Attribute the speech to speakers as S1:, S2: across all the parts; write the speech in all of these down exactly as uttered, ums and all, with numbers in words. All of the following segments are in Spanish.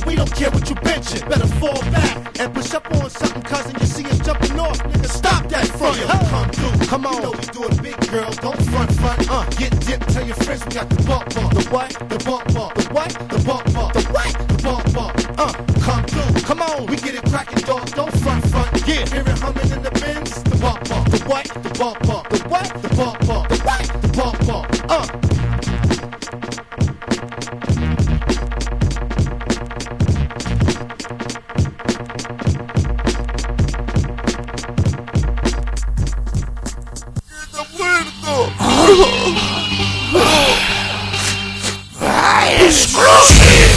S1: we don't care what you benching. Better fall back and push up on something, cousin. You see us jumping off, nigga, stop that from you. Come through, come on. You know we do it big, girl. Don't front, front. Uh, get dipped, tell your friends we got the bump bump. The what? The bump bump. The what? The bump bump. The what? The bump bump. Uh, come through, come on. We get it cracking, dog. Don't front, front. Yeah, hear it humming in the Benz. The bump bump. The what? The bump bump. The what? The bump bump. The what? The bump bump. Uh.
S2: ¡Exclusive!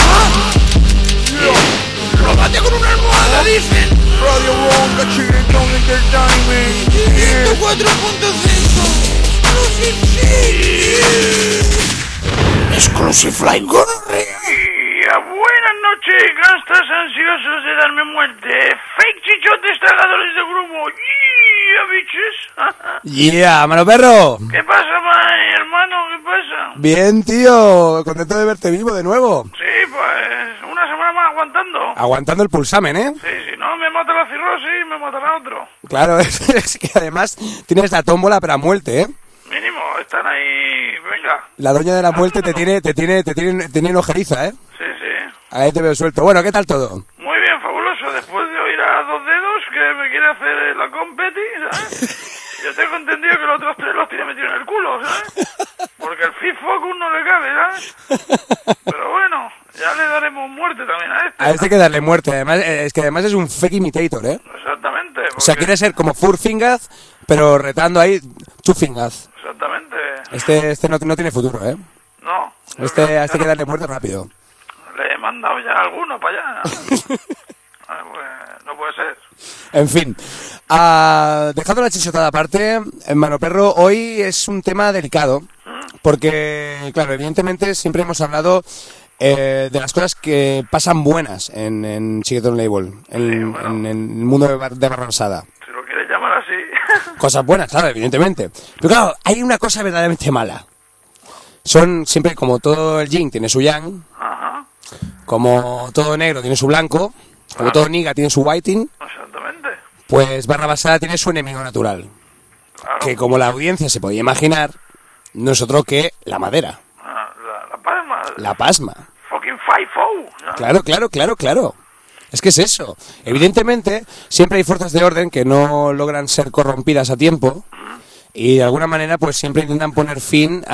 S2: ¡Róbate con una almohada, dicen! Radio Ronca, Chiritón Entertainment ciento cuatro punto cinco Exclusive sí. Exclusive like gonorrea. Buenas noches, gastas ansiosos de darme muerte. Fake chichotes tragadores de grumo. Yeah, bitches.
S3: Yeah, mano perro.
S2: ¿Qué pasa, my hermano? ¿Qué pasa?
S3: Bien, tío. Contento de verte vivo de nuevo.
S2: Sí, pues una semana más aguantando.
S3: Aguantando el pulsamen, ¿eh?
S2: Sí, si no me mata la cirrosis, me matará otro.
S3: Claro, es, es que además tienes la tómbola pero a muerte, ¿eh?
S2: Mínimo, están ahí, venga.
S3: La doña de la muerte te tiene, te tiene, te tiene, te tiene en ojeriza, ¿eh?
S2: Sí, sí.
S3: Ahí te veo suelto. Bueno, ¿qué tal todo?
S2: Muy bien, fabuloso. Después de oír a dos dedos que me quiere hacer la competi, ¿sabes? Yo tengo entendido que los otros tres los tiene metidos en el culo, ¿sabes? Porque el Fit Focus no le cabe, ¿sabes? Pero bueno, ya le daremos muerte también a este.
S3: A este hay que darle muerte. Además, es que además es un fake imitator, ¿eh?
S2: Exactamente. Porque...
S3: O sea, quiere ser como Four Fingers, pero retando ahí Two Fingers.
S2: Exactamente.
S3: Este, este no, no tiene futuro, ¿eh?
S2: No.
S3: Este, a este hay que darle muerte rápido.
S2: Le he mandado ya alguno para allá. Ah, pues, no puede ser.
S3: En fin, uh, dejando la chichotada aparte, Mano Perro, hoy es un tema delicado, porque, claro, evidentemente siempre hemos hablado eh, de las cosas que pasan buenas en, en Chiquetón Label, en,
S2: Sí, bueno.
S3: en, en el mundo de, Bar- de Barra Basada.
S2: Si lo quieres llamar así.
S3: Cosas buenas, claro, evidentemente. Pero claro, hay una cosa verdaderamente mala. Son siempre, como todo el yin tiene su yang,
S2: Ajá.
S3: como todo negro tiene su blanco, como todo niga tiene su whiting,
S2: Exactamente.
S3: pues Barra Basada tiene su enemigo natural.
S2: Claro.
S3: Que, como la audiencia se podía imaginar, no es otro que la madera,
S2: Ah, la, la palma.
S3: la pasma.
S2: Fucking five-o. ¿No?
S3: Claro, claro, claro, claro. Es que es eso. Evidentemente, siempre hay fuerzas de orden que no logran ser corrompidas a tiempo y de alguna manera pues siempre intentan poner fin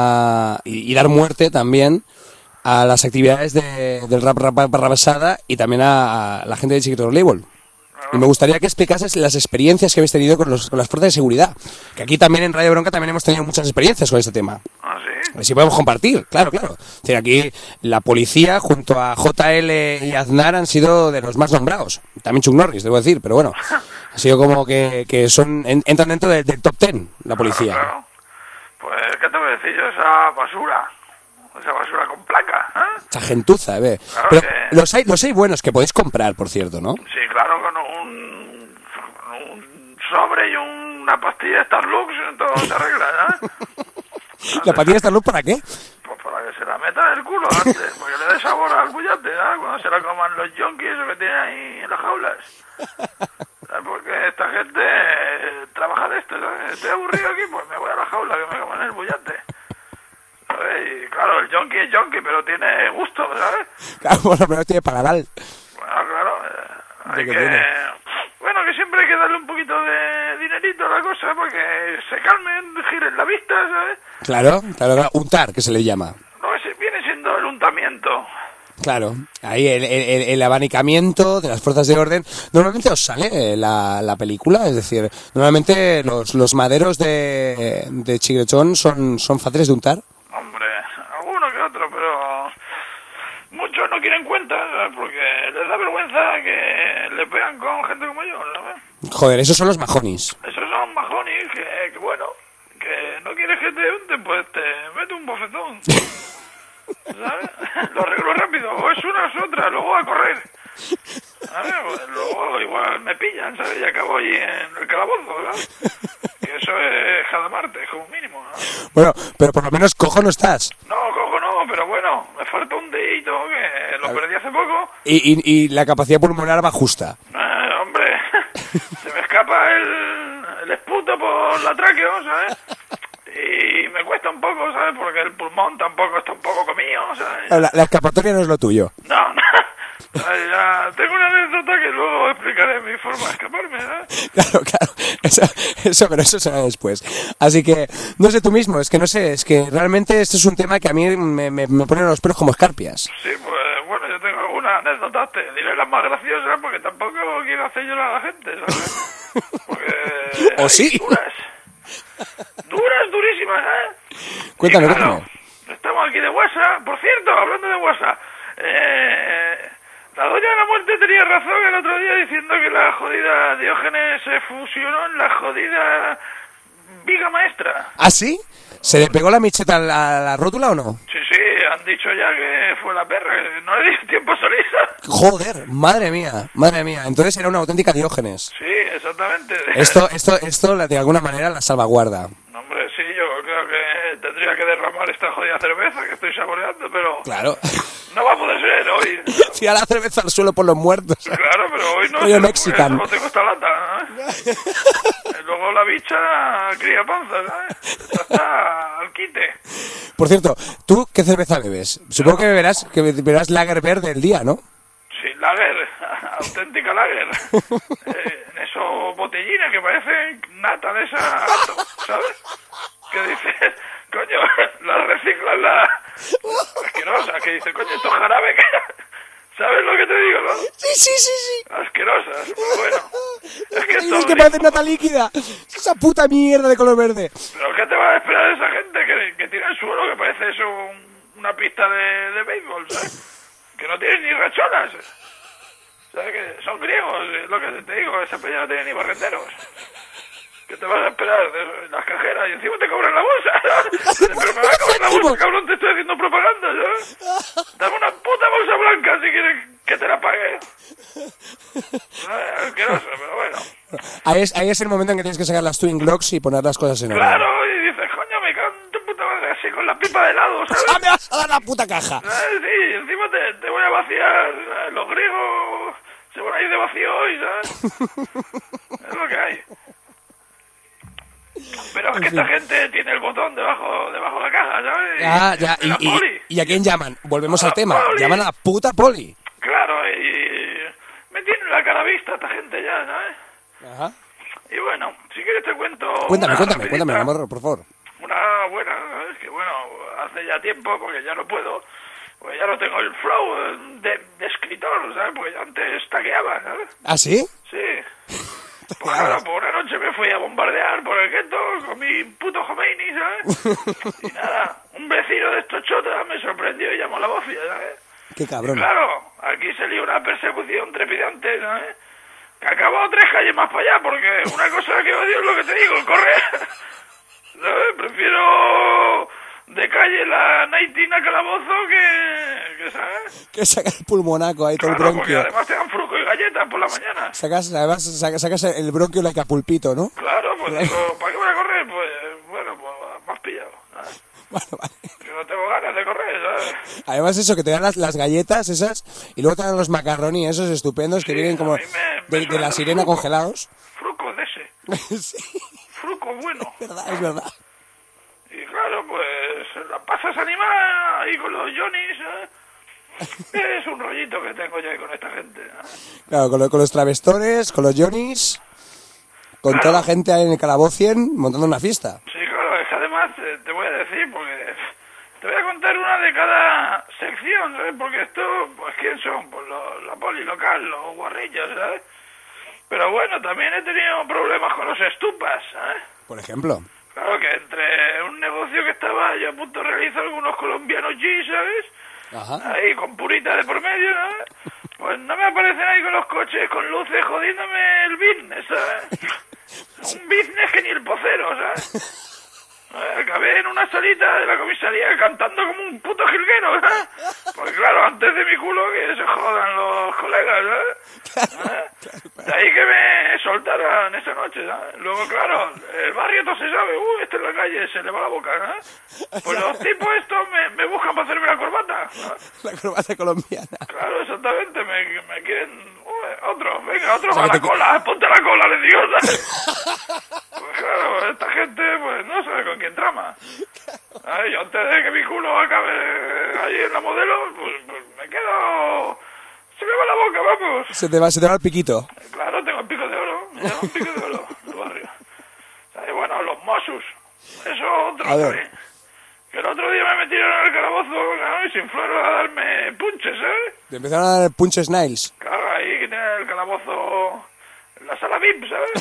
S3: a y, y dar muerte también a las actividades de, del rap, rap Barra Basada y también a, a la gente de Chiquetón Label. Y me gustaría que explicases las experiencias que habéis tenido con, los, con las fuerzas de seguridad. Que aquí también en Radio Bronca también hemos tenido muchas experiencias con este tema.
S2: Ah, sí.
S3: A ver si podemos compartir, claro, claro. Es decir, aquí la policía junto a J L y Aznar han sido de los más nombrados. También Chuck Norris, debo decir, pero bueno. Ha sido como que, que son en, entran dentro del, del top ten, la policía.
S2: Claro, claro. Pues, ¿qué te voy a decir yo? Esa basura. Esa basura con placa, ¿eh?
S3: Esa gentuza, ¿eh?
S2: Claro
S3: Pero
S2: que-
S3: los hay, los hay buenos que podéis comprar, por cierto, ¿no?
S2: Sí, claro, con un, con un sobre y una pastilla Starlux, todo se arregla, ¿eh?
S3: ¿La patilla está luz para qué?
S2: Pues para que se la meta en el culo antes, para que le dé sabor al bullate, ¿sabes? Cuando se la coman los yonkis, eso que tienen ahí en las jaulas. ¿Sabes? Porque esta gente eh, trabaja de esto, ¿sabes? Estoy aburrido aquí, pues me voy a la jaula que me coman el bullate. ¿Sabes? Y claro, el yonki es yonki, pero tiene gusto, ¿sabes?
S3: Claro, bueno, pero tiene paladar.
S2: Bueno, claro, eh, hay
S3: ¿De qué
S2: que...
S3: tiene?
S2: Bueno, que siempre hay que darle un poquito de dinerito a la cosa, para que se calmen, giren la vista, ¿sabes?
S3: Claro, claro, claro, untar, que se le llama.
S2: No, ese viene siendo el untamiento.
S3: Claro, ahí el, el, el abanicamiento de las fuerzas de orden. Normalmente os sale la, la película, es decir, normalmente los, los maderos de, de Chiquetón son, son fáciles de untar.
S2: Hombre, alguno que otro, pero muchos no quieren cuenta, ¿sabes? Porque les da vergüenza que le pegan con gente como yo, ¿sabes?
S3: Joder, esos son los majonis.
S2: Esos son majones que, que, bueno, que no quieres que te unten, pues te mete un bofetón. ¿Sabes? Lo arreglo rápido, o es una o es otra, luego a correr. ¿Sabes? Pues luego igual me pillan, ¿sabes? Y acabo allí en el calabozo, ¿sabes? Que eso es cada martes, como mínimo, ¿no?
S3: Bueno, pero por lo menos cojo no estás.
S2: No, cojo no, pero bueno, me falta un dedito que lo perdí hace poco. poco.
S3: Y, y, y la capacidad pulmonar va justa.
S2: Eh, hombre, se me escapa el, el esputo por la tráqueo, ¿sabes? Y me cuesta un poco, ¿sabes? Porque el pulmón tampoco está un poco comido, ¿sabes?
S3: La, la escapatoria no es lo tuyo.
S2: No, no. Ay, ya, tengo una anécdota que luego explicaré mi forma de escaparme, ¿eh?
S3: Claro, claro, eso, eso, pero eso será después. Así que, no sé tú mismo, es que no sé, es que realmente este es un tema que a mí me, me, me pone los pelos como escarpias.
S2: Sí, pues bueno, yo tengo algunas anécdotas, te diré las más graciosas, porque tampoco quiero hacer llorar a la gente, ¿sabes? Porque...
S3: ¿O
S2: hay
S3: sí?
S2: Duras, duras, durísimas, ¿eh?
S3: Cuéntame,
S2: Y claro,
S3: cuéntame.
S2: estamos aquí de WhatsApp, por cierto, hablando de WhatsApp, eh... la doña de la muerte tenía razón el otro día diciendo que la jodida Diógenes se fusionó en la jodida viga maestra.
S3: ¿Ah, sí? ¿Se le pegó la micheta a la, a la rótula o no?
S2: Sí, sí, han dicho ya que fue la perra, que no le dio tiempo a salirse.
S3: Joder, madre mía, madre mía. Entonces era una auténtica Diógenes.
S2: Sí, exactamente.
S3: Esto, esto, esto de alguna manera la salvaguarda.
S2: No, hombre, sí, yo creo que tendría que derramar esta jodida cerveza que estoy saboreando, pero...
S3: Claro.
S2: No va a poder ser hoy.
S3: Tira la cerveza al suelo por los muertos.
S2: Claro, pero hoy no.
S3: Rollo
S2: se-
S3: mexican.
S2: Solo tengo esta lata, ¿eh? Y luego la bicha cría panza, ¿sabes? Esta está al quite.
S3: Por cierto, ¿tú qué cerveza bebes? Supongo que beberás, que beberás Lager verde el día, ¿no?
S2: Sí, lager, auténtica lager. Eh, en esos botellines que parecen nata de esa, ¿sabes? Que dices, coño, la reciclan la... asquerosa, que dice, coño, esto es jarabe, que... ¿Sabes lo que te digo, no?
S3: Sí, sí, sí, sí.
S2: Asquerosas, pero bueno. Es que esto...
S3: Es que parece nata líquida. Esa puta mierda de color verde.
S2: ¿Pero qué te va a esperar de esa gente que, que tira al suelo, que parece eso un- una pista de, de béisbol, ¿sabes? Que no tienen ni rachonas. ¿Sabes? Que son griegos, es lo que te digo, esa peña no tiene ni barrenderos. ¿Qué te vas a esperar de las cajeras? Y encima te cobran la bolsa, ¿sabes? Pero me va a cobrar la bolsa, cabrón, te estoy haciendo propaganda, ¿sabes? Dame una puta bolsa blanca si quieres que te la pague. ¿Sabes? Asqueroso, pero bueno.
S3: Ahí es, ahí es el momento en que tienes que sacar las Twin Glocks y poner las cosas en orden.
S2: Claro, y dices, coño, me cago en tu puta madre, así con la pipa de helado, ¿sabes?
S3: ¡Ah, me vas a dar la puta caja!
S2: ¿Sabes? Sí, encima te, te voy a vaciar. ¿Sabes? Los griegos se van a ir de vacío hoy, ¿sabes? Es lo que hay. Pero es que esta gente tiene el botón debajo debajo de la caja, ¿sabes?
S3: Ya, ya,
S2: La
S3: y, y,
S2: poli.
S3: ¿y a quién llaman? Volvemos
S2: A
S3: al
S2: la
S3: tema.
S2: poli.
S3: Llaman a la puta poli.
S2: Claro, y me tienen la cara vista esta gente ya, ¿sabes?
S3: Ajá.
S2: Y bueno, si quieres te cuento...
S3: Cuéntame,
S2: una
S3: cuéntame,
S2: rapidita.
S3: cuéntame, amor, por favor.
S2: Una buena, ¿sabes? Que bueno, hace ya tiempo, porque ya no puedo, pues ya no tengo el flow de, de escritor, ¿sabes? Porque yo antes taqueaba, ¿sabes?
S3: ¿Ah, sí?
S2: Sí. Pues claro, por una noche me fui a bombardear por el gueto con mi puto Khomeini, ¿sabes? Y nada, un vecino de estos chotas me sorprendió y llamó a la bofia, ¿sabes?
S3: Qué cabrón.
S2: Claro, aquí se lió una persecución trepidante, ¿sabes? Que acabó tres calles más para allá, porque una cosa que odio es lo que te digo, correr. ¿Sabes? Prefiero de calle la naitina calabozo que, que ¿sabes?
S3: Que sacas el pulmonaco ahí, todo el
S2: Claro, porque
S3: bronquio.
S2: además te dan fruco y galletas por la mañana.
S3: Sacas, además, sacas, sacas el bronquio like a pulpito, ¿no?
S2: Claro, pues digo, ¿para qué voy a correr? Pues, bueno, pues me has pillado, ¿sabes?
S3: Bueno, vale.
S2: Que no tengo ganas de correr, ¿sabes?
S3: Además eso, que te dan las, las galletas esas y luego te dan los macaroni esos estupendos que
S2: Sí,
S3: vienen como
S2: a mí me- me
S3: de, de
S2: suena
S3: la
S2: el
S3: sirena
S2: fruco.
S3: congelados.
S2: Fruco de ese,
S3: Sí,
S2: fruco bueno.
S3: es verdad, es verdad.
S2: Y claro, pues la pasas animada ahí con los Johnnies, ¿eh? Es un rollito que tengo yo ahí con esta gente, ¿eh?
S3: Claro, con, lo- con los travestores, con los Johnnies, con
S2: Claro.
S3: toda la gente ahí en el Calabocien montando una fiesta.
S2: Sí, claro, es que además eh, te voy a decir, porque te voy a contar una de cada sección, ¿sabes? Porque esto, pues ¿quién son? Pues lo- la poli local, los guarrillos, ¿sabes? Pero bueno, también he tenido problemas con los estupas, ¿sabes?
S3: Por ejemplo.
S2: Claro que entre un negocio que estaba yo a punto de realizar con unos colombianos G, ¿sabes?
S3: Ajá.
S2: Ahí con purita de por medio, ¿no? Pues no me aparecen ahí con los coches, con luces, jodiéndome el business, ¿sabes? Un business que ni el pocero, ¿sabes? Eh, Acabé en una salita de la comisaría cantando como un puto jilguero, ¿sabes? Pues claro, antes de mi culo que se jodan los colegas, ¿sabes? ¿Eh? De ahí que me me soltaran esa noche, ¿sabes? Luego, claro, el barrio todo se sabe, uh, este en la calle, se le va la boca, ¿eh? Pues los tipos estos me, me buscan para hacerme la corbata, ¿sabes?
S3: La corbata colombiana.
S2: Claro, exactamente, me, me quieren... Uh, otro, venga, otro
S3: O sea,
S2: a la
S3: que te-
S2: cola, ponte a la cola, le digo, ¿sabes? Pues claro, esta gente, pues, no sabe con quién trama. Ay, yo antes de que mi culo acabe ahí en la modelo, pues, pues me quedo... Se me va la boca, vamos.
S3: Se te va, se te va el piquito.
S2: Claro, tengo el pico de oro. Me llaman pico de oro en el barrio. Y bueno, los Mossos. Eso otro
S3: A ver.
S2: también. Que el otro día me metieron en el calabozo, claro, y sin fueron a darme punches, ¿eh?
S3: Te empezaron a dar punches Niles.
S2: Claro, ahí que tiene el calabozo en la sala V I P, ¿sabes?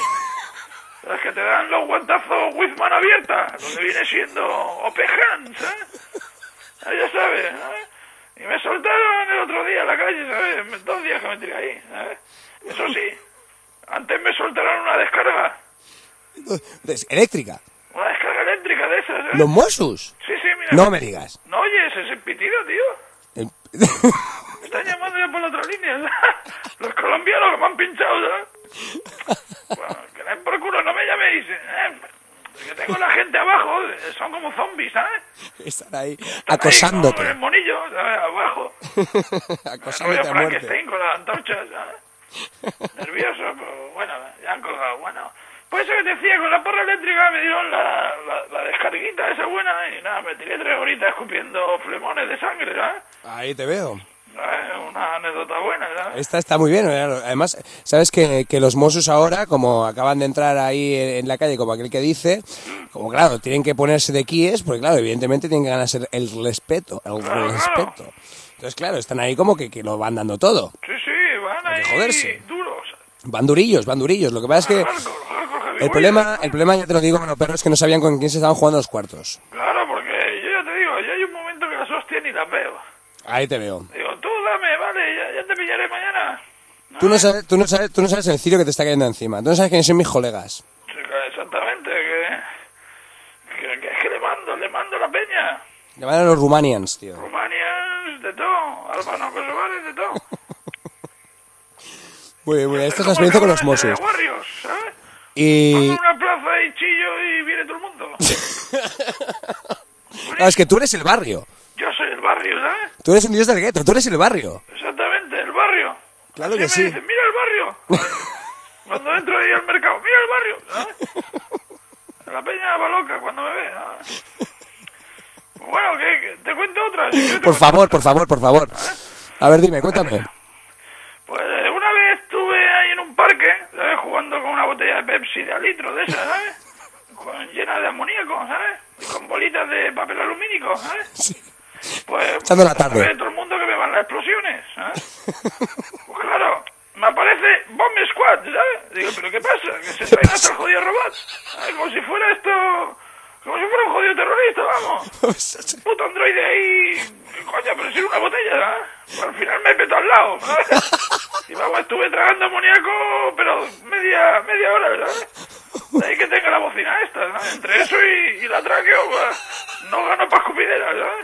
S2: Es que te dan los guantazos with mano abierta, donde viene siendo O P Hands, ¿eh? Ahí ya sabes, ¿eh? Y me soltaron el otro día en la calle, ¿sabes? Dos días que me tiré ahí, ¿sabes? Eso sí, antes me soltaron una descarga,
S3: Des- Eléctrica.
S2: una descarga eléctrica de esas, ¿eh?
S3: ¿Los Mossos?
S2: Sí, sí, mira.
S3: No me digas.
S2: ¿No oyes ese pitido, tío?
S3: El-
S2: Me están llamando ya por la otra línea, ¿sabes? Los colombianos que me han pinchado, ¿sabes? Bueno, que den por culo, no me llaméis, ¿eh? Que tengo la gente abajo, son como zombies, ¿sabes?
S3: Están ahí
S2: Están ahí
S3: acosándote.
S2: con el monillo, ¿sabes? Abajo.
S3: Acosándote
S2: Rollo
S3: a muerte.
S2: Frankenstein con las antorchas, ¿sabes? Nervioso, pero bueno, ya han colgado, bueno. Pues eso que te decía, con la porra eléctrica me dieron la, la, la descarguita esa buena y nada, me tiré tres horitas escupiendo flemones de sangre, ¿sabes?
S3: Ahí te veo.
S2: ¿Sabes? Una anécdota buena, ¿sabes?
S3: Esta está muy bien. ¿eh? Además, sabes que, que los Mossos ahora, como acaban de entrar ahí en, en la calle, como aquel que dice, como claro, tienen que ponerse de quies, porque claro, evidentemente tienen que ganarse el respeto, el
S2: Claro,
S3: respeto. Entonces, claro, están ahí como que, que lo van dando todo.
S2: Sí, sí, van
S3: Hay
S2: ahí
S3: que joderse.
S2: duros.
S3: Van durillos, van durillos. Lo que pasa es que
S2: Hardcore, hardcore, heavyweight.
S3: el problema, el problema ya te lo digo, bueno, pero es que no sabían con quién se estaban jugando los cuartos.
S2: Claro, porque yo ya te digo, ya hay un momento que las hostias ni las veo.
S3: Ahí te veo.
S2: Digo, tú dame, vale, ya, ya te pillaré mañana.
S3: Tú no sabes, tú no sabes, tú no sabes el cirio que te está cayendo encima. Tú no sabes quiénes son mis colegas.
S2: Chica, exactamente, que, que, que es que le mando, le mando la peña.
S3: Le van a los Rumanians, tío.
S2: Rumania, de todo, albano kosovares, de todo.
S3: Muy bien, muy bien. Esta es la
S2: como el
S3: experiencia con los
S2: cabrón ese de
S3: Mossos.
S2: Warriors, ¿sabes?
S3: Y...
S2: Pongo una plaza y chillo y viene todo el mundo.
S3: No, es que tú eres el barrio.
S2: Yo soy el barrio, ¿sabes?
S3: Tú eres un dios del gueto, tú eres el barrio.
S2: Exactamente, el barrio.
S3: Claro
S2: Así
S3: que
S2: me
S3: sí.
S2: dicen, mira el barrio. Cuando entro ahí al mercado, mira el barrio, ¿sabes? La peña va loca cuando me ve, ¿sabes? Bueno, ¿qué? ¿Qué? ¿Te cuento otra? Si quieres te
S3: Por
S2: cuento
S3: favor,
S2: otra.
S3: por favor, por favor. A ver, dime, cuéntame.
S2: Pues eh, una vez estuve ahí en un parque, ¿sabes? Jugando con una botella de Pepsi de a litro de esas, ¿sabes? Con, llena de amoníaco, ¿sabes? Y con bolitas de papel alumínico, ¿sabes? Pues,
S3: Echando la tarde.
S2: sabe todo el mundo que me van las explosiones, ¿sabes? Pues claro, me aparece Bomb Squad, ¿sabes? Digo, ¿pero qué pasa? Que se traen hasta el jodido robot, ¿sabes? Como si fuera esto... Como si fuera un jodido terrorista, vamos. El puto androide ahí... Coño, pero si era una botella, ¿sabes? Pues al final me petó al lado, ¿sabes? Y vamos, estuve tragando amoníaco, pero media, media hora, ¿sabes? De ahí que tenga la bocina esta, ¿sabes? Entre eso y, y la traqueo, pues, no gano para escupidera, ¿sabes?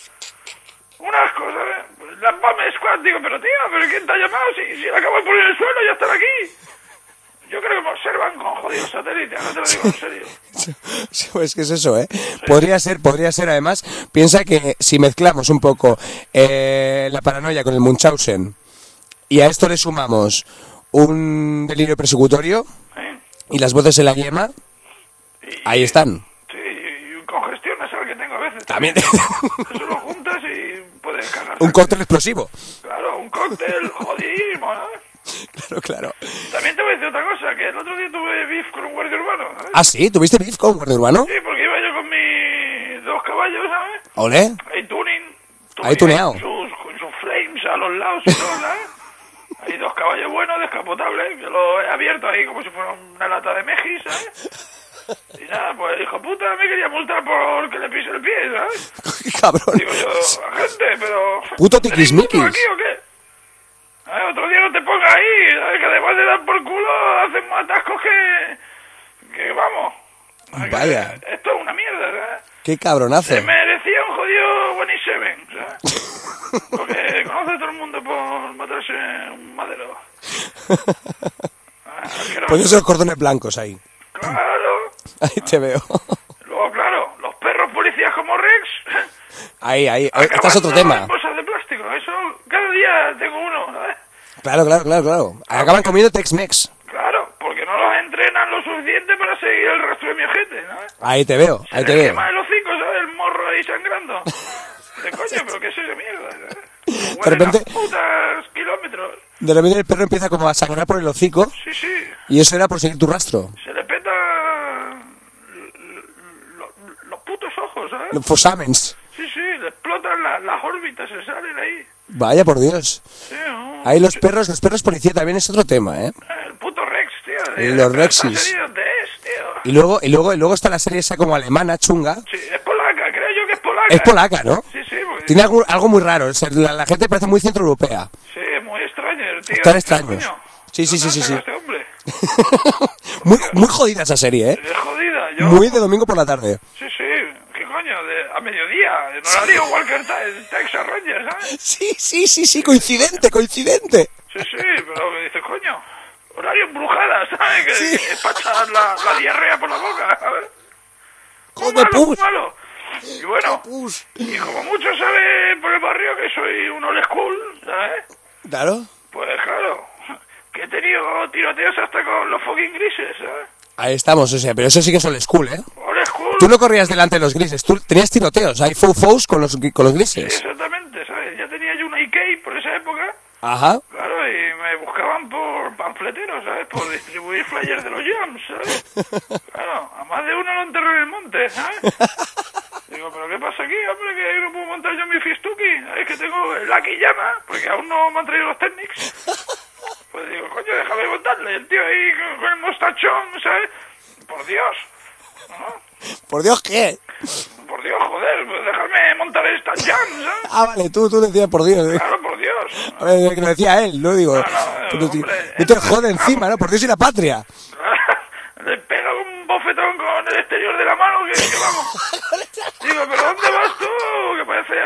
S2: Un asco, ¿sabes? Pues la Bomb Squad, digo, pero tío, ¿pero quién te ha llamado? Si, si la acabo de poner en el suelo, ya están aquí. Yo creo que me observan con jodidos satélites, no te lo digo en serio.
S3: Pues que es eso, ¿eh? Podría ser, podría ser, además, piensa que si mezclamos un poco eh, la paranoia con el Munchausen y a esto le sumamos un delirio persecutorio
S2: ¿Eh?
S3: y las voces en la yema,
S2: Y-
S3: ahí están.
S2: Sí, y congestión nasal que tengo a veces.
S3: También
S2: Eso lo juntas y puedes cagar.
S3: un cóctel explosivo.
S2: Claro, un cóctel jodidísimo, ¿no?
S3: Claro, claro.
S2: También te voy a decir otra cosa, que el otro día tuve beef con un guardia urbano, ¿sabes?
S3: Ah, sí, ¿tuviste beef con Guardia Urbano?
S2: Sí, porque iba yo con mis dos caballos, ¿sabes?
S3: Olé.
S2: Ahí tuning.
S3: Ahí tuneado.
S2: Con sus, con sus flames a los lados y todo, ¿sabes? Hay dos caballos buenos, descapotables. Yo lo he abierto ahí como si fuera una lata de Mejis, ¿sabes? Y nada, pues el hijo puta me quería multar por que le pise el pie, ¿sabes?
S3: Qué cabrón.
S2: Digo yo, gente, pero...
S3: Puto
S2: ¿tenéis
S3: tiquismiquis.
S2: mucho aquí o qué? A ver, otro día no te pongas ahí, ¿sabes? Que además de dar por culo hacen más atascos que... Que vamos. ¿Sabes?
S3: Vaya.
S2: Que esto es una mierda, ¿sabes?
S3: Qué cabronazo.
S2: Se merecía un jodido Bonnie Seven, ¿sabes? Porque conoce a todo el mundo por matarse un madero. Ah, asqueroso.
S3: Pues esos cordones blancos ahí.
S2: Claro.
S3: Ahí te veo.
S2: Luego, claro, los perros policías como Rex.
S3: Ahí, ahí. Este es otro
S2: acabando
S3: tema.
S2: en bolsas de plástico. Eso, cada día tengo uno, ¿sabes?
S3: Claro, claro, claro, claro. Acaban comiendo Tex-Mex.
S2: Claro, porque no los entrenan lo suficiente para seguir el rastro de mi ojete, ¿sabes?
S3: Ahí te veo, ahí te
S2: Se les
S3: veo.
S2: quema el hocico, ¿sabes? El morro ahí sangrando. De coño, pero ¿qué es esa mierda? ¿sabes?
S3: De repente-
S2: Huelen a putas kilómetros.
S3: De repente el perro empieza como a sangrar por el hocico
S2: Sí, sí.
S3: y eso era por seguir tu rastro.
S2: Se le peta los, los putos ojos, ¿sabes?
S3: Los fosamens.
S2: Sí, sí, le explotan la- las órbitas, se salen ahí.
S3: Vaya por Dios.
S2: Sí, ¿no?
S3: Ahí los perros, los perros policía también es otro tema, ¿eh?
S2: El puto Rex, tío.
S3: Y
S2: de-
S3: los
S2: de
S3: Rexis.
S2: esta serie ¿dónde es, tío?
S3: Y luego, y luego, y luego está la serie esa como alemana, chunga.
S2: Sí, es polaca, creo yo que es polaca.
S3: Es polaca, ¿no?
S2: Sí, sí, porque...
S3: Tiene algo, algo muy raro. o sea, la, la gente parece muy centroeuropea.
S2: Sí, muy extraño, el tío.
S3: Están
S2: este,
S3: extraños.
S2: coño.
S3: Sí, sí,
S2: ¿Dónde
S3: sí, sí,
S2: ha
S3: sí.
S2: sacado este hombre?
S3: muy, muy jodida esa serie, ¿eh?
S2: Es jodida, yo...
S3: Muy de domingo por la tarde.
S2: Sí, sí, ¿qué coño? De, a mediodía, en horario Walker Te- Texas Rangers, ¿sabes?
S3: Sí, sí, sí, sí, coincidente, coincidente.
S2: Sí, sí, pero que dices, coño, horario embrujada, ¿sabes? Que,
S3: Sí.
S2: que pachas la, la diarrea por la boca, ¿sabes? Muy
S3: Joder,
S2: malo, muy
S3: pus.
S2: malo. Y bueno,
S3: Pus.
S2: y como muchos saben por el barrio que soy un old school, ¿sabes?
S3: Claro.
S2: Pues claro, que he tenido tiroteos hasta con los fucking grises, ¿sabes?
S3: Ahí estamos, o sea, pero eso sí que es old school, ¿eh?
S2: Old school.
S3: Tú no corrías delante de los grises, tú tenías tiroteos, hay faux con los, con los
S2: Sí,
S3: grises.
S2: exactamente, ¿sabes? Ya tenía yo una I K por esa época.
S3: Ajá.
S2: Claro, y me buscaban por panfleteros, ¿sabes? Por distribuir flyers de los jams, ¿sabes? Claro, a más de uno lo enterré en el monte, ¿sabes? Digo, ¿pero qué pasa aquí, hombre? Que no puedo montar yo mi fistuki. Es que tengo el Lucky Llama, porque aún no me han traído los Technics. Pues digo, coño, déjame montarle. El tío ahí con, con el mostachón, ¿sabes? Por Dios. ¿No?
S3: Por Dios, ¿qué?
S2: Por Dios, joder, pues déjame montar esta jam, ¿sabes?
S3: Ah, vale, tú, tú decías por Dios. ¿eh?
S2: Claro, por Dios.
S3: A ver, que lo decía él, ¿no? Digo,
S2: No, no,
S3: pero, tío,
S2: hombre,
S3: no te jode encima, ¿no? Por Dios y la patria.
S2: Le pega un bofetón con el exterior de la mano que, que vamos. Digo, ¿pero dónde vas tú? Que parece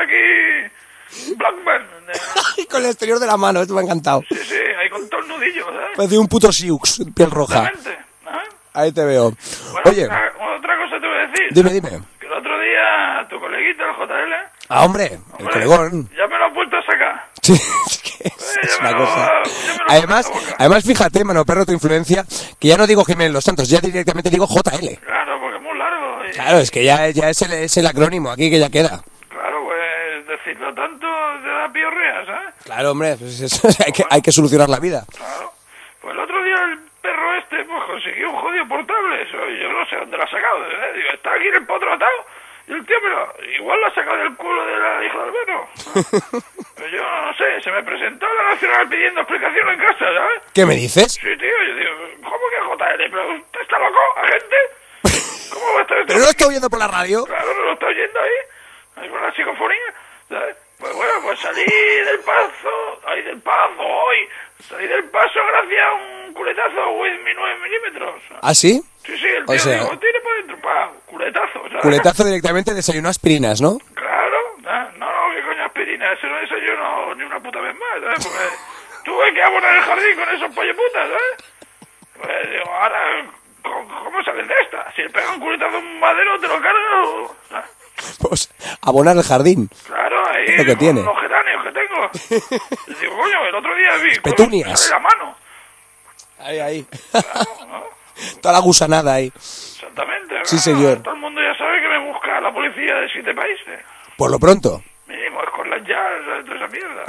S2: aquí Blackman.
S3: Y con el exterior de la mano, esto me ha encantado.
S2: Sí, sí, ahí con todo el nudillo, ¿sabes?
S3: Parece un puto Siux, piel roja.
S2: Exactamente, ¿sabes?
S3: Ahí te veo.
S2: Bueno,
S3: Oye,
S2: otra, otra cosa te voy a decir.
S3: dime, dime.
S2: Que el otro día tu coleguita, el J L,
S3: Ah, hombre, el
S2: hombre,
S3: colegón.
S2: ya me lo has vuelto a sacar.
S3: Sí, es que es,
S2: Eh,
S3: es
S2: ya me
S3: una
S2: lo-
S3: cosa.
S2: ya me lo
S3: Además,
S2: meto en la boca.
S3: además, fíjate, mano perro, tu influencia, que ya no digo Jiménez Los Santos, ya directamente digo J L.
S2: Claro, porque es muy largo. Y,
S3: Claro, es que ya, ya es, el, es el acrónimo aquí que ya queda.
S2: Claro, pues decirlo tanto te da piorrea, ¿sabes?
S3: Claro, hombre, pues eso, hay, que, hay que solucionar la vida.
S2: Claro. Pues el otro día el perro este pues consiguió un jodido portable. Eso, yo no sé dónde lo ha sacado. ¿eh? Digo, está aquí en el potro atado. Y el tío, pero igual lo ha sacado del culo de la hija del Albero. Pero yo no sé, se me presentó la Nacional pidiendo explicación en casa, ¿sabes?
S3: ¿Qué me dices?
S2: Sí, tío, yo digo, ¿cómo que J L? ¿Pero usted está loco, agente? ¿Cómo va a estar esto?
S3: ¿Pero no lo estoy oyendo por la radio?
S2: Claro, no lo está oyendo ahí, ahí con la psicofonía, ¿sabes? Pues bueno, pues salí del paso, ahí del paso hoy, salí del paso gracias a un culetazo with mi nueve milímetros.
S3: ¿Ah, sí?
S2: Sí, sí, el
S3: O
S2: tío
S3: sea-
S2: dijo, tire por dentro, pa, culetazo, ¿sabes?
S3: Culetazo directamente, desayunó aspirinas, ¿no?
S2: Claro, no, no, no, qué coño aspirina, eso no desayuno ni una puta vez más, ¿sabes? Porque tuve que abonar el jardín con esos polleputas, ¿sabes? Pues digo, ahora, ¿cómo, cómo sales de esta? Si le pega un culetazo a un madero, te lo cargas, ¿sabes?
S3: Pues abonar el jardín.
S2: Claro, ahí
S3: Es lo que
S2: con
S3: tiene.
S2: los geráneos que tengo. Y digo, coño, el otro día vi... cómo
S3: Petunias.
S2: sale la mano.
S3: Ahí, ahí.
S2: Claro, ¿no?
S3: Toda la gusanada ahí.
S2: Exactamente.
S3: Sí,
S2: ¿no?
S3: señor.
S2: Todo el mundo ya sabe que me busca la policía de siete países.
S3: Por lo pronto.
S2: Mínimo, es con las jazz, toda esa mierda.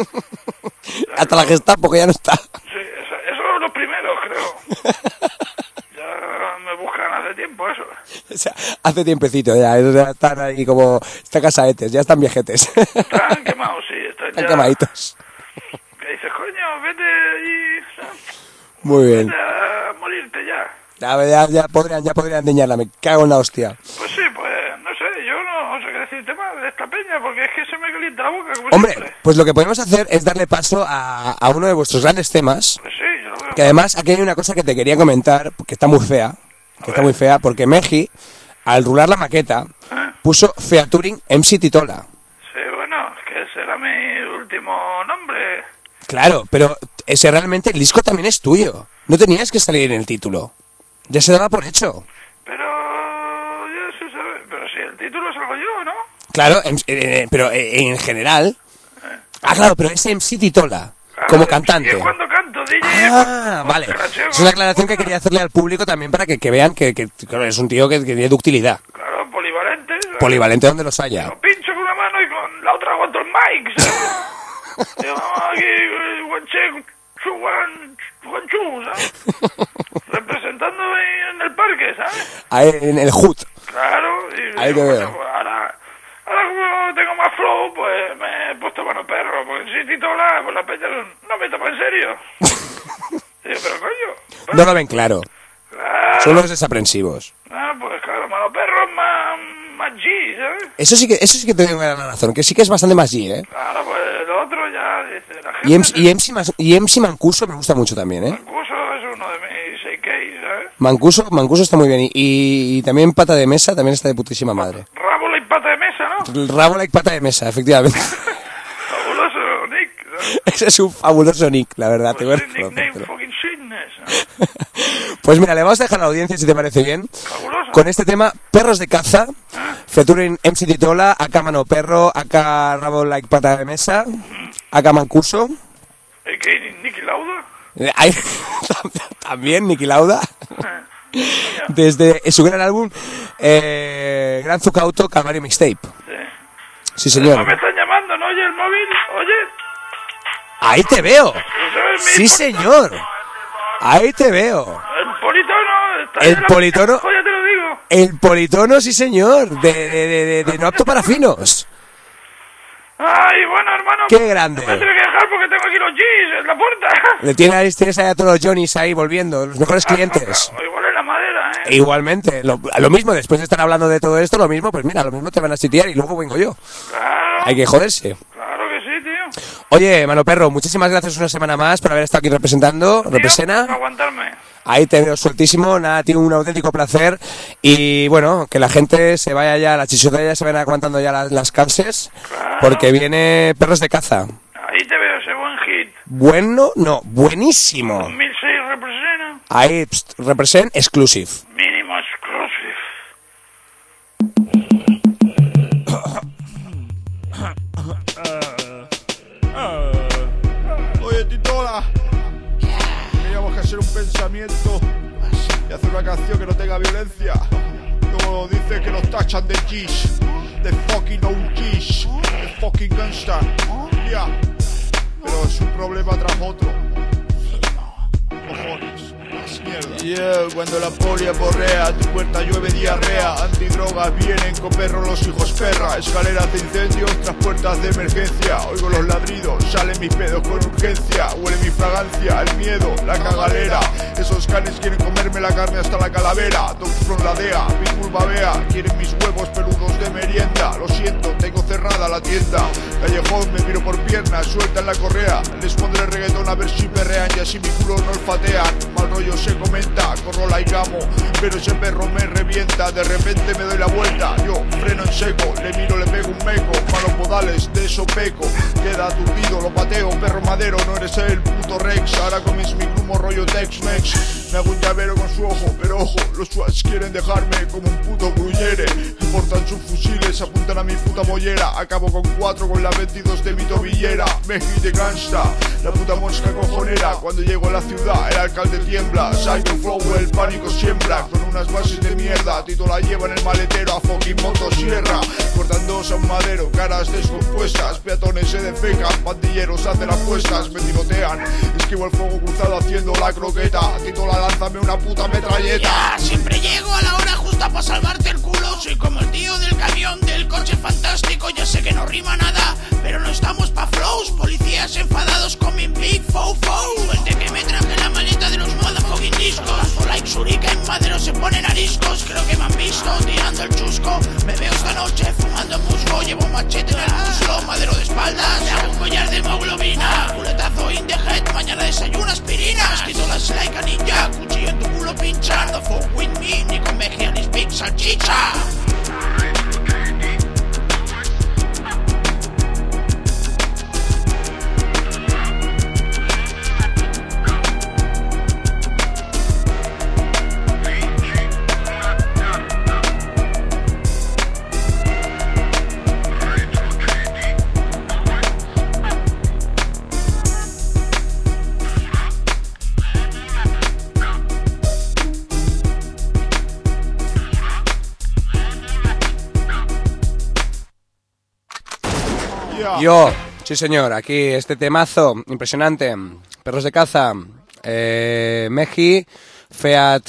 S3: Hasta la Gestapo, que ya no está.
S2: Sí, eso, eso son los primeros, creo. Ya me buscan hace tiempo eso.
S3: O sea, hace tiempecito ya, ya están ahí como... Están casaetes, ya están viejetes.
S2: Están quemados, sí. Están,
S3: Están
S2: ya,
S3: quemaditos.
S2: que dices, coño, vete allí, ¿sabes?
S3: Muy bien.
S2: Vete a morirte ya.
S3: Ya, ya, ya podrían, ya podrían diñarla, me cago en la hostia.
S2: Pues sí, pues no sé, yo no sé qué decirte más de esta peña, porque es que se me calienta la boca, como
S3: Hombre,
S2: siempre.
S3: pues lo que podemos hacer es darle paso a, a uno de vuestros grandes temas,
S2: Pues sí, yo lo veo.
S3: que además aquí hay una cosa que te quería comentar, que está muy fea, que está muy fea, porque Meji, al rular la maqueta,
S2: ¿Eh?
S3: puso Featuring M C Titola.
S2: Sí, bueno, es que será mi último nombre.
S3: Claro, pero ese realmente, el disco también es tuyo. No tenías que salir en el título. Ya se daba por hecho.
S2: Pero... ya se sabe. Pero si el título salgo yo, ¿no?
S3: Claro, en, en, pero en general... Ah, claro, pero es M C Titola, como cantante.
S2: Y es cuando canto, D J.
S3: Ah, vale. Es una aclaración que quería hacerle al público también para que, que vean que, que claro, es un tío que, que tiene ductilidad.
S2: Claro, polivalente. ¿sabes?
S3: Polivalente donde los haya.
S2: Lo pincho con una mano y con la otra aguanto el mic, ¿sabes? Digo, aquí, guanche, chuan, guanchu, ¿sabes? Representando ahí en el parque, ¿sabes?
S3: Ahí en el H U D.
S2: Claro. Y
S3: Ahí
S2: digo,
S3: te
S2: bueno,
S3: veo.
S2: pues ahora... Ahora como tengo más flow, pues me he puesto mano perro, porque si titola, pues la peña no me toma en serio. Digo, pero coño.
S3: No lo ven claro.
S2: Claro.
S3: Son los desaprensivos.
S2: Ah, pues claro, mano perro es más, más G, ¿sabes?
S3: Eso sí que eso sí que te doy la razón, que sí que es bastante más G, ¿eh?
S2: Claro, pues el otro ya dice, la gente...
S3: Y M C, y M C, Mas- y M C Mancuso me gusta mucho también, ¿eh?
S2: Mancuso es uno de mis seis K, ¿sabes?
S3: Mancuso, Mancuso está muy bien. Y, y, y también Pata de Mesa también está de putísima madre.
S2: Rábola y pata de mesa, ¿no?
S3: Rabo like Pata de Mesa, efectivamente.
S2: Fabuloso, Nick, ¿sabes?
S3: Ese es un fabuloso nick, la verdad. te voy a
S2: Pues sí, nickname
S3: reconocer.
S2: fucking shitness, ¿sabes?
S3: Pues mira, le vamos a dejar a la audiencia, si te parece bien,
S2: Fabuloso.
S3: con este tema, Perros de Caza, featuring M C Titola, acá Mano Perro, acá Rabo like Pata de Mesa, acá Mancuso,
S2: ¿Y qué, Nicky Lauda?
S3: eh, hay- también Niki Lauda, desde su gran álbum, eh, Gran Zucauto, Calvario Mixtape.
S2: Sí.
S3: Sí,
S2: No
S3: señor.
S2: me están llamando, ¿no? Oye, el móvil, oye.
S3: Ahí te veo.
S2: ¿Eso es mi
S3: Sí,
S2: poli-
S3: señor. Ahí te veo.
S2: El politono está ahí
S3: El
S2: en la-
S3: politono.
S2: Oye, te lo digo.
S3: El politono, sí, señor. De, de, de, de- de no apto para finos.
S2: Ay, bueno, hermano.
S3: Qué grande.
S2: Me tendré que dejar porque tengo aquí los G's en la puerta.
S3: Le tienes, tienes ahí a todos los Johnnies ahí volviendo, los mejores clientes.
S2: O igual es la madera, ¿eh?
S3: Igualmente, lo, lo mismo, después de estar hablando de todo esto, lo mismo, pues mira, lo mismo te van a sitiar y luego vengo yo.
S2: Claro.
S3: Hay que joderse.
S2: Claro que sí, tío.
S3: Oye, Mano Perro, muchísimas gracias una semana más por haber estado aquí representando.
S2: Tío,
S3: Represena.
S2: por aguantarme.
S3: Ahí te veo sueltísimo, nada, tiene un auténtico placer. Y bueno, que la gente se vaya ya, las chichotas se vayan aguantando ya las, las calces, porque viene Perros de Caza.
S2: Ahí te veo ese buen hit.
S3: Bueno, no, buenísimo.
S2: dos mil seis representa.
S3: Ahí, pst, represent exclusive.
S2: Mínimo exclusive.
S4: Oye, Titola, teníamos que hacer un pensamiento y hacer una canción que no tenga violencia. Luego dice que nos tachan de G's, de fucking O G's, de fucking gangsta. Ya, pero es un problema tras otro. Cojones, más mierda. Yeah, cuando la poli aporrea, tu puerta llueve diarrea. Antidrogas vienen con perros los hijos perra. Escaleras de incendios tras puertas de emergencia. Oigo los ladridos, salen mis pedos con urgencia. Huele mi fragancia, el miedo, la cagalera. Esos canes quieren comerme la carne hasta la calavera. Dogs from la D E A, Pitbull babea. Quieren mis huevos peludos de merienda. Lo siento, tengo cerrada la tienda. Callejón, me miro por piernas, sueltan la correa. Les pondré reggaetón a ver si perrean y así mi culo no olfatean. Mal rollo se comenta, corro la y gamo, pero ese perro me revienta. De repente me doy la vuelta, yo freno en seco. Le miro, le pego un meco, malos modales, de eso peco. Queda aturdido, lo pateo, perro madero. No eres el puto Rex, ahora comes mi grumo rollo Tex-Mex. Me hago un llavero con su ojo, pero ojo, los swats quieren dejarme como un puto gruyere. Importan sus fusiles, apuntan a mi puta mollera. Acabo con cuatro con la veintidós de mi tobillera. Meji de gangsta, la puta mosca cojonera. Cuando llego a la ciudad, el alcalde tiembla. Psycho flow, el pánico siembra. Con unas bases de mierda, Tito la lleva en el maletero a fucking motosierra. Cortándose a un madero, caras descompuestas. Peatones se defecan, pandilleros hacen apuestas. Me tirotean, esquivo el fuego cruzado haciendo la croqueta. Tito la lánzame una puta metralleta.
S5: Ya, siempre llego a la hora justa para salvarte el culo. Soy como el tío del camión del coche fantástico. Ya sé que no rima nada, pero no estamos pa' flows. Policías enfadados con mi big fofo. Suelte que me traje la maleta de los motherfucking discos. Lazo like Shuriken, madero se ponen ariscos. Creo que me han visto tirando el chusco. Me veo esta noche fumando musgo. Llevo un machete en el muslo, madero de espaldas. Me hago un collar de hemoglobina. Culetazo in the head, mañana desayuno aspirinas. Titolas like a ninja, cuchillo en tu culo pincha. No fuck with me, ni con vejea ni speak salchicha.
S4: escucha.
S3: Yo, sí señor, aquí este temazo impresionante. Perros de caza, eh, Meji, Feat,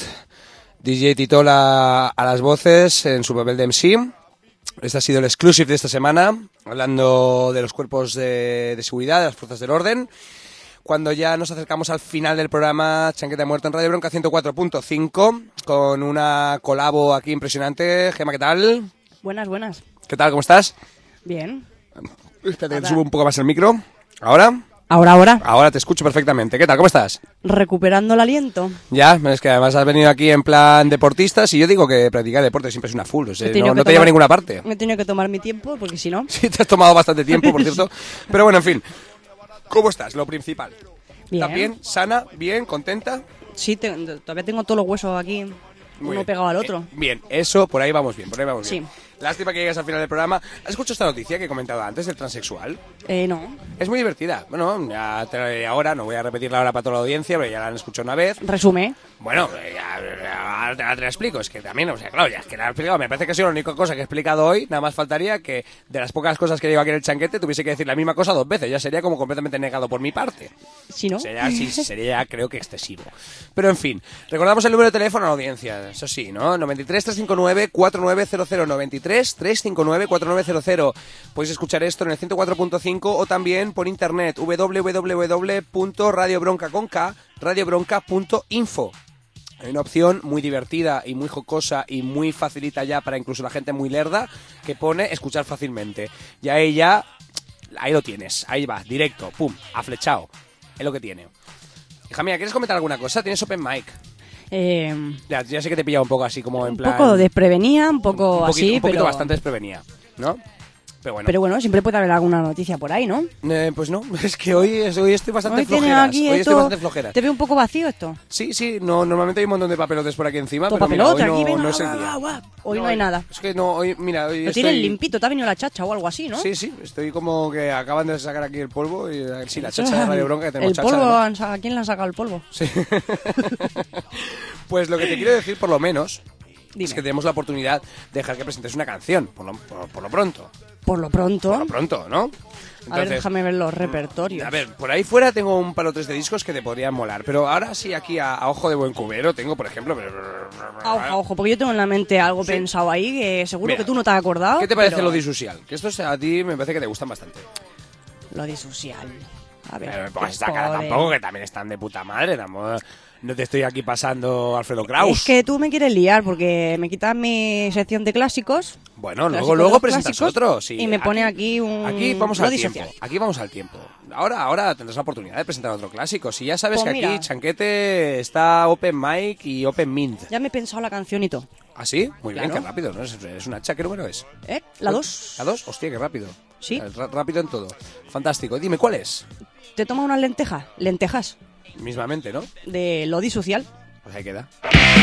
S3: D J Titola a las voces en su papel de M C. Este ha sido el exclusive de esta semana, hablando de los cuerpos de, de seguridad, de las fuerzas del orden. Cuando ya nos acercamos al final del programa Chanquete Muerto en Radio Bronca ciento cuatro punto cinco, con una colabo aquí impresionante. Gemma, ¿qué tal?
S6: Buenas, buenas.
S3: ¿Qué tal? ¿Cómo estás?
S6: Bien.
S3: Espérate, que te subo un poco más el micro. ¿Ahora?
S6: Ahora, ahora.
S3: Ahora te escucho perfectamente. ¿Qué tal? ¿Cómo estás?
S6: Recuperando el aliento.
S3: Ya, es que además has venido aquí en plan deportistas y yo digo que practicar deporte siempre es una full, o sea,
S6: He tenido
S3: no,
S6: que
S3: no te
S6: tomar-
S3: lleva a ninguna parte.
S6: Me he tenido que tomar mi tiempo porque si no...
S3: Sí, te has tomado bastante tiempo, por cierto. Pero bueno, en fin. ¿Cómo estás? Lo principal.
S6: Bien.
S3: ¿Estás bien? ¿Sana? ¿Bien? ¿Contenta?
S6: Sí, te- todavía tengo todos los huesos aquí,
S3: Muy
S6: uno
S3: bien.
S6: pegado al otro.
S3: Eh, bien, eso, por ahí vamos bien, por ahí vamos
S6: Sí.
S3: bien. Lástima que llegues al final del programa. ¿Has escuchado esta noticia que he comentado antes del transexual?
S6: Eh, no.
S3: Es muy divertida. Bueno, ya te la diré ahora, no voy a repetirla ahora para toda la audiencia, pero ya la han escuchado una vez.
S6: Resume.
S3: Bueno, ya, ya, ya te la explico, es que también, o sea, claro, ya es que la he explicado, me parece que ha sido la única cosa que he explicado hoy, nada más faltaría que de las pocas cosas que digo aquí en el chanquete tuviese que decir la misma cosa dos veces, ya sería como completamente negado por mi parte.
S6: Si no...
S3: Sería, sí, sería creo que excesivo. Pero en fin, recordamos el número de teléfono a la audiencia, eso sí, ¿no? noventa y tres, trescientos cincuenta y nueve, cuarenta y nueve cero cero, noventa y tres, trescientos cincuenta y nueve, cuarenta y nueve cero cero. Podéis escuchar esto en el ciento cuatro punto cinco o también por internet, doble u doble u doble u punto radio bronca con K, radio bronca punto info. Hay una opción muy divertida y muy jocosa y muy facilita ya para incluso la gente muy lerda que pone escuchar fácilmente. Y ahí ya, ahí lo tienes, ahí va, directo, pum, aflechado. Es lo que tiene. Hija mía, ¿quieres comentar alguna cosa? ¿Tienes open mic?
S6: Eh,
S3: Ya, ya sé que te he pillado un poco así como en
S6: un
S3: plan...
S6: poco desprevenida, un poco
S3: un poquito,
S6: así,
S3: un poquito
S6: pero...
S3: bastante desprevenida, ¿no? Pero bueno.
S6: Pero bueno, siempre puede haber alguna noticia por ahí, ¿no?
S3: Eh, pues no, es que hoy, hoy estoy bastante
S6: Hoy tiene
S3: flojeras.
S6: aquí
S3: Hoy
S6: esto...
S3: estoy bastante flojeras.
S6: ¿Te veo un poco vacío esto?
S3: Sí, sí, no, normalmente hay un montón de papelotes por aquí encima,
S6: Todo
S3: pero mira,
S6: papelote
S3: hoy no,
S6: aquí, venga,
S3: no es el
S6: guau,
S3: día.
S6: guau, guau. Hoy no hay nada.
S3: Es que no, hoy, mira, hoy
S6: Lo
S3: estoy...
S6: tienes limpito, te ha venido la chacha o algo así, ¿no?
S3: Sí, sí, estoy como que acaban de sacar aquí el polvo y eh, sí, la chacha de Radio Bronca que tenemos
S6: El
S3: chacha.
S6: polvo,
S3: además.
S6: han sa- ¿a quién le han sacado el polvo?
S3: Sí. Pues lo que te quiero decir, por lo menos,
S6: Dime.
S3: es que tenemos la oportunidad de dejar que presentes una canción, por lo, por, por lo pronto.
S6: Por lo pronto.
S3: Por lo pronto, ¿no?
S6: A ver, déjame ver los repertorios.
S3: A ver, por ahí fuera tengo un par o tres de discos que te podrían molar, pero ahora sí aquí a, a ojo de buen cubero tengo, por ejemplo...
S6: A ojo, a ojo, porque yo tengo en la mente algo
S3: Sí.
S6: pensado ahí que seguro
S3: Mira,
S6: que tú no te has acordado.
S3: ¿Qué te parece
S6: pero-
S3: lo disocial? Que estos a ti me parece que te gustan bastante.
S6: Lo disocial. A ver.
S3: Pero me pongas
S6: qué
S3: esta cara
S6: joder.
S3: tampoco, que también están de puta madre. tampoco- No te estoy aquí pasando Alfredo Kraus.
S6: Es que tú me quieres liar porque me quitas mi sección de clásicos.
S3: Bueno, luego,
S6: Clásicos de
S3: luego
S6: los
S3: presentas
S6: clásicos,
S3: otro. Sí,
S6: y me pone aquí un-
S3: Aquí vamos
S6: lo
S3: al
S6: disocial.
S3: tiempo. Aquí vamos al tiempo. Ahora, ahora tendrás la oportunidad de presentar otro clásico. Si ya sabes
S6: Pues
S3: que
S6: mira.
S3: aquí Chanquete está Open Mic y Open Mint.
S6: Ya me he pensado la canción y todo.
S3: ¿Ah, sí? Muy bien,
S6: Claro.
S3: qué rápido, ¿no? Es, es una hacha, ¿qué número es?
S6: ¿Eh? La dos.
S3: ¿La dos? Hostia, qué rápido.
S6: Sí.
S3: Eh, ra- rápido en todo. Fantástico. Dime, ¿cuál es?
S6: Te toma unas lentejas. Lentejas.
S3: Mismamente, ¿no?
S6: De lo disocial.
S3: Pues ahí queda.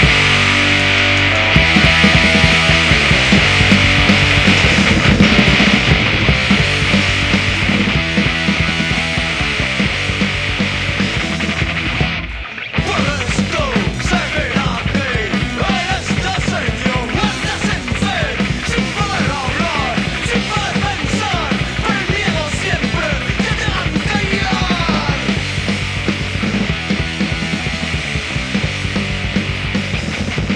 S7: Puedes tú seguir aquí, eres este señor, guardas en sed, sin poder hablar, sin poder pensar, pero el miedo siempre te dejan callar.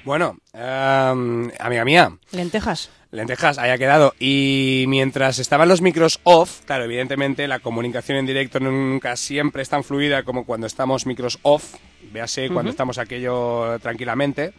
S3: Bueno, um, amiga mía,
S6: Lentejas.
S3: lentejas, haya quedado. Y mientras estaban los micros off, claro, evidentemente la comunicación en directo nunca siempre es tan fluida como cuando estamos micros off, véase uh-huh. cuando estamos aquello tranquilamente.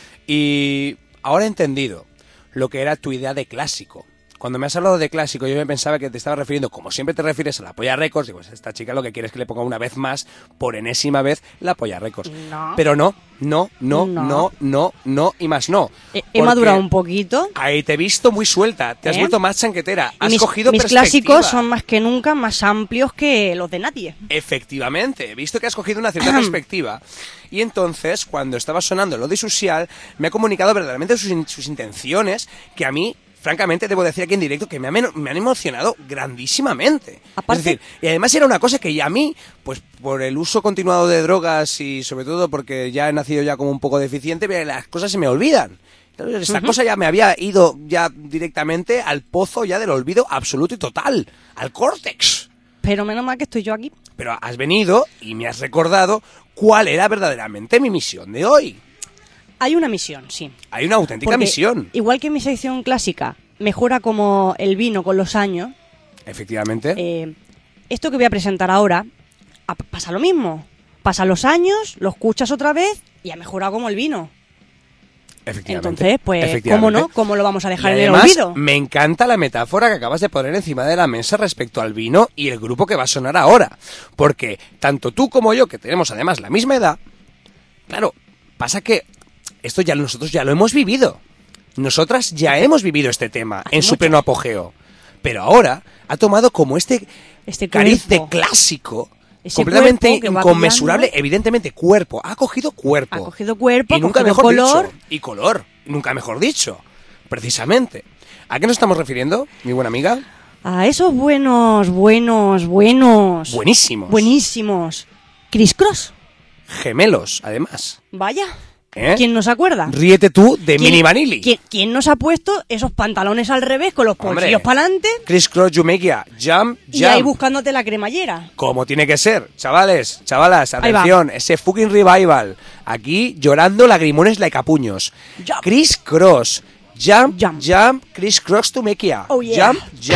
S3: Y ahora he entendido lo que era tu idea de clásico. Cuando me has hablado de clásico, yo me pensaba que te estaba refiriendo, como siempre te refieres a la Polla Records, digo, pues esta chica lo que quiere es que le ponga una vez más, por enésima vez, la Polla Records.
S6: No.
S3: Pero no, no, no,
S6: No.
S3: no, no, no y más no.
S6: He, he
S3: Porque
S6: madurado un poquito.
S3: ahí te he visto muy suelta, te has
S6: ¿Eh?
S3: vuelto más chanquetera, has
S6: mis,
S3: cogido
S6: mis
S3: perspectiva.
S6: clásicos son más que nunca más amplios que los de nadie.
S3: Efectivamente, he visto que has cogido una cierta perspectiva. Y entonces, cuando estaba sonando lo de Social, me ha comunicado verdaderamente sus, in- sus intenciones, que a mí, francamente, debo decir aquí en directo que me, ha men- me han emocionado grandísimamente.
S6: Aparte-
S3: Es decir, y además era una cosa que ya a mí, pues por el uso continuado de drogas y sobre todo porque ya he nacido ya como un poco deficiente, las cosas se me olvidan. Entonces, esta uh-huh. cosa ya me había ido ya directamente al pozo ya del olvido absoluto y total, al córtex.
S6: Pero menos mal que estoy yo aquí.
S3: Pero has venido y me has recordado cuál era verdaderamente mi misión de hoy.
S6: Hay una misión, sí.
S3: Hay una auténtica
S6: Porque
S3: misión.
S6: igual que mi sección clásica mejora como el vino con los años,
S3: Efectivamente.
S6: eh, esto que voy a presentar ahora a- pasa lo mismo. Pasan los años, lo escuchas otra vez y ha mejorado como el vino.
S3: Efectivamente.
S6: Entonces, pues,
S3: Efectivamente.
S6: ¿cómo no? ¿Cómo lo vamos a dejar
S3: Y
S6: en el
S3: además,
S6: olvido?
S3: me encanta la metáfora que acabas de poner encima de la mesa respecto al vino y el grupo que va a sonar ahora. Porque tanto tú como yo, que tenemos además la misma edad, claro, pasa que esto ya nosotros ya lo hemos vivido. Nosotras ya hemos vivido este tema
S6: Hace
S3: en su
S6: mucho.
S3: pleno apogeo. Pero ahora ha tomado como este,
S6: Este
S3: cariz de
S6: cuerpo.
S3: clásico,
S6: Ese
S3: completamente
S6: cuerpo que va
S3: inconmensurable,
S6: cambiando.
S3: evidentemente cuerpo, ha cogido cuerpo.
S6: Ha cogido cuerpo,
S3: y
S6: ha
S3: nunca
S6: cogido
S3: mejor
S6: color.
S3: dicho. Y color, nunca mejor dicho. Precisamente. ¿A qué nos estamos refiriendo, mi buena amiga?
S6: A esos buenos, buenos, buenos.
S3: Buenísimos.
S6: Buenísimos. Criss Cross.
S3: Gemelos, además.
S6: Vaya.
S3: ¿Eh?
S6: ¿Quién no se acuerda?
S3: Ríete tú de
S6: ¿Quién-
S3: Mini Vanilli.
S6: ¿quién, quién nos ha puesto esos pantalones al revés con los
S3: Hombre.
S6: bolsillos para adelante
S3: Criss Cross, Yumekia, Jump,
S6: y ahí
S3: Jump.
S6: buscándote la cremallera?
S3: Como tiene que ser, chavales, chavalas,
S6: Ahí va.
S3: atención, ese fucking revival. Aquí llorando lagrimones like a puños.
S6: Jump.
S3: Criss Cross, Jump,
S6: Jump.
S3: Jump, Criss Cross to Mekia.
S6: Oh, yeah.
S3: Jump, Jump.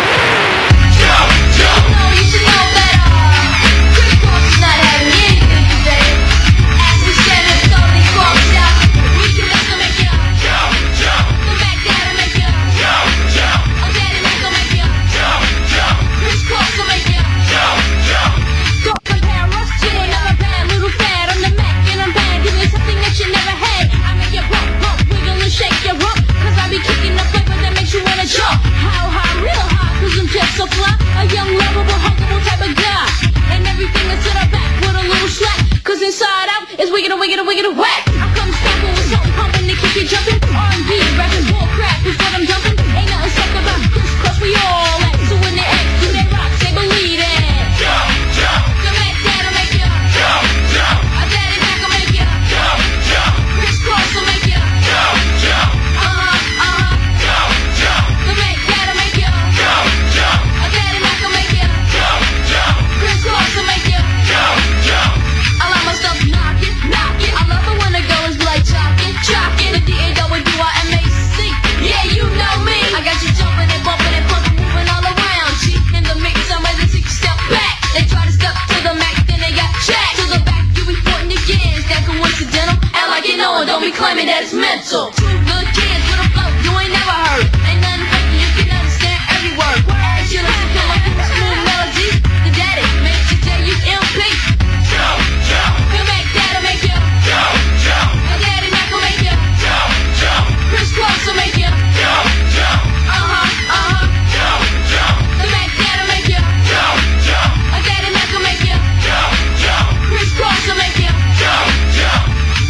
S8: So fly, a young, lovable, huggable type of guy. And everything is to the back with a little slack. Cause inside out is wicked and wicked and wicked and whack. I come snapping with something pumping to keep you jumping. R and B, rapping, bull crap is what I'm dumping. Ain't nothing suck about Criss Cross, we all at. So when they ask, do they rock, they believe it. Jump, jump. The Mac Dad'll make you. Jump, jump. A Daddy Mac will make you. Jump, jump. Criss Cross will make you. Jump, jump. Uh-huh, uh-huh. Jump, jump. The Mac Dad'll make you. Jump, jump. A Daddy Mac will make you. Jump, jump. Criss Cross will make you. Jump, jump. I love my stuff knocking, knocking. I love it when the girls be like chalking, chalking. The D A W I M A C. Yeah, you know me. I got you jumping and bumping and pumping, moving all around. G in the mix, I'm ready to take a step back. They try to step to the Mac, then they got jacked. To the back, you reporting again. Is that coincidental? Act like you know it, don't be claiming that it's mental. Two good kids with a flow you ain't never heard. Ain't nothing fake, you can understand every word. As you listen to my smooth melody, the daddy makes you J U M P. Jump, jump. The Mac Dad'll make you. Jump, jump. The Daddy Mac will make you. Jump, jump. Criss Cross will make you. Jump, jump. Uh-huh, uh-huh. Jump, jump. The Mac Dad'll make you. Jump, jump. A Daddy Mac will make you. Jump, jump. Criss Cross will make you. Jump, jump.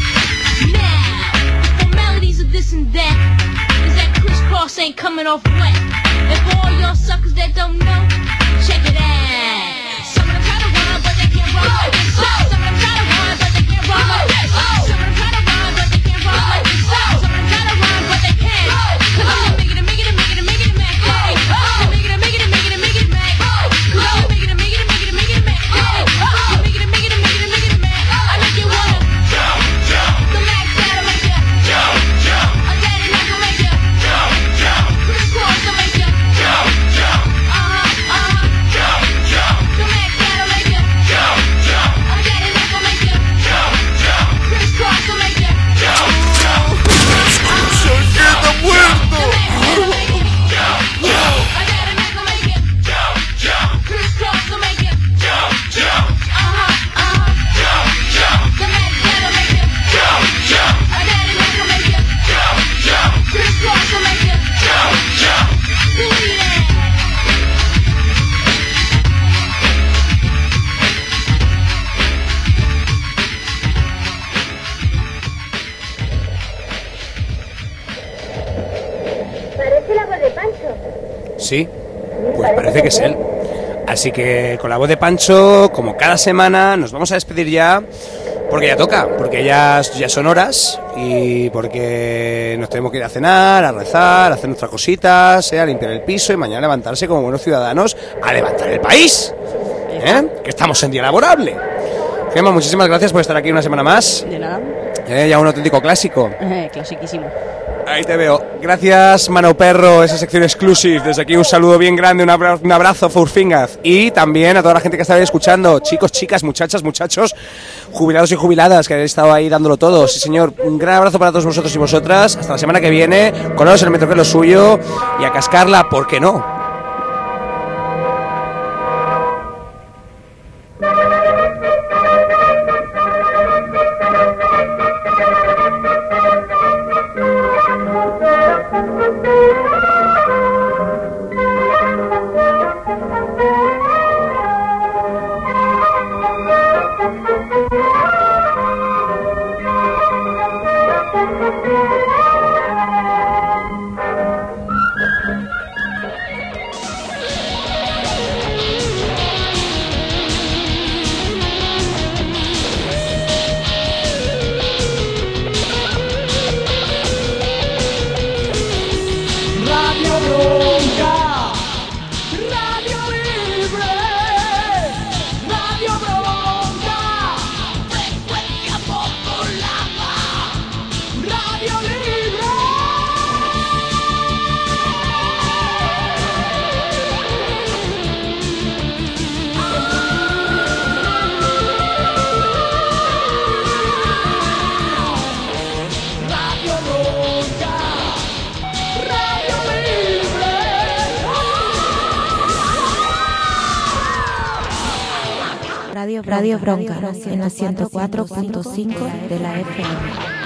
S8: Now, the formalities of this and that is that Criss Cross ain't coming off wet. And for all y'all suckers that don't know, check it out. Some of them try to rhyme, but they can't rhyme like this. Some of them try to rhyme, but they can't rhyme like this. Some of them try to rhyme, but they can't rhyme like this. Some of them try to rhyme, but they can't. Cause I'm the making it, making it, making it, making it, Mac Daddy. I'm making it, making it, making it, making it, Mac. Cause I'm making it, making it, making it, making it, Mac Daddy. I'm making it, making it, making it, making it, Mac. I make you wanna jump, jump. The Mac Dad'll make you jump,
S3: Sí, pues parece que es él. Así que con la voz de Pancho, como cada semana, nos vamos a despedir ya, porque ya toca, porque ya, ya son horas y porque nos tenemos que ir a cenar, a rezar, a hacer nuestras cositas, ¿eh? A limpiar el piso y mañana levantarse como buenos ciudadanos a levantar el país, ¿eh? Que estamos en día laborable. Gemma, muchísimas gracias por estar aquí una semana más.
S6: De nada.
S3: Eh, ya un auténtico clásico.
S6: Eh, clasiquísimo.
S3: Ahí te veo. Gracias, Mano Perro, esa sección exclusive. Desde aquí un saludo bien grande, un abrazo, un abrazo Fourfingers. Y también a toda la gente que está ahí escuchando, chicos, chicas, muchachas, muchachos, jubilados y jubiladas que habéis estado ahí dándolo todo. Sí, señor. Un gran abrazo para todos vosotros y vosotras. Hasta la semana que viene. Colaros en el metro que es lo suyo y a cascarla, ¿por qué no?
S9: Radio Bronca, en la ciento cuatro punto cinco de la F M.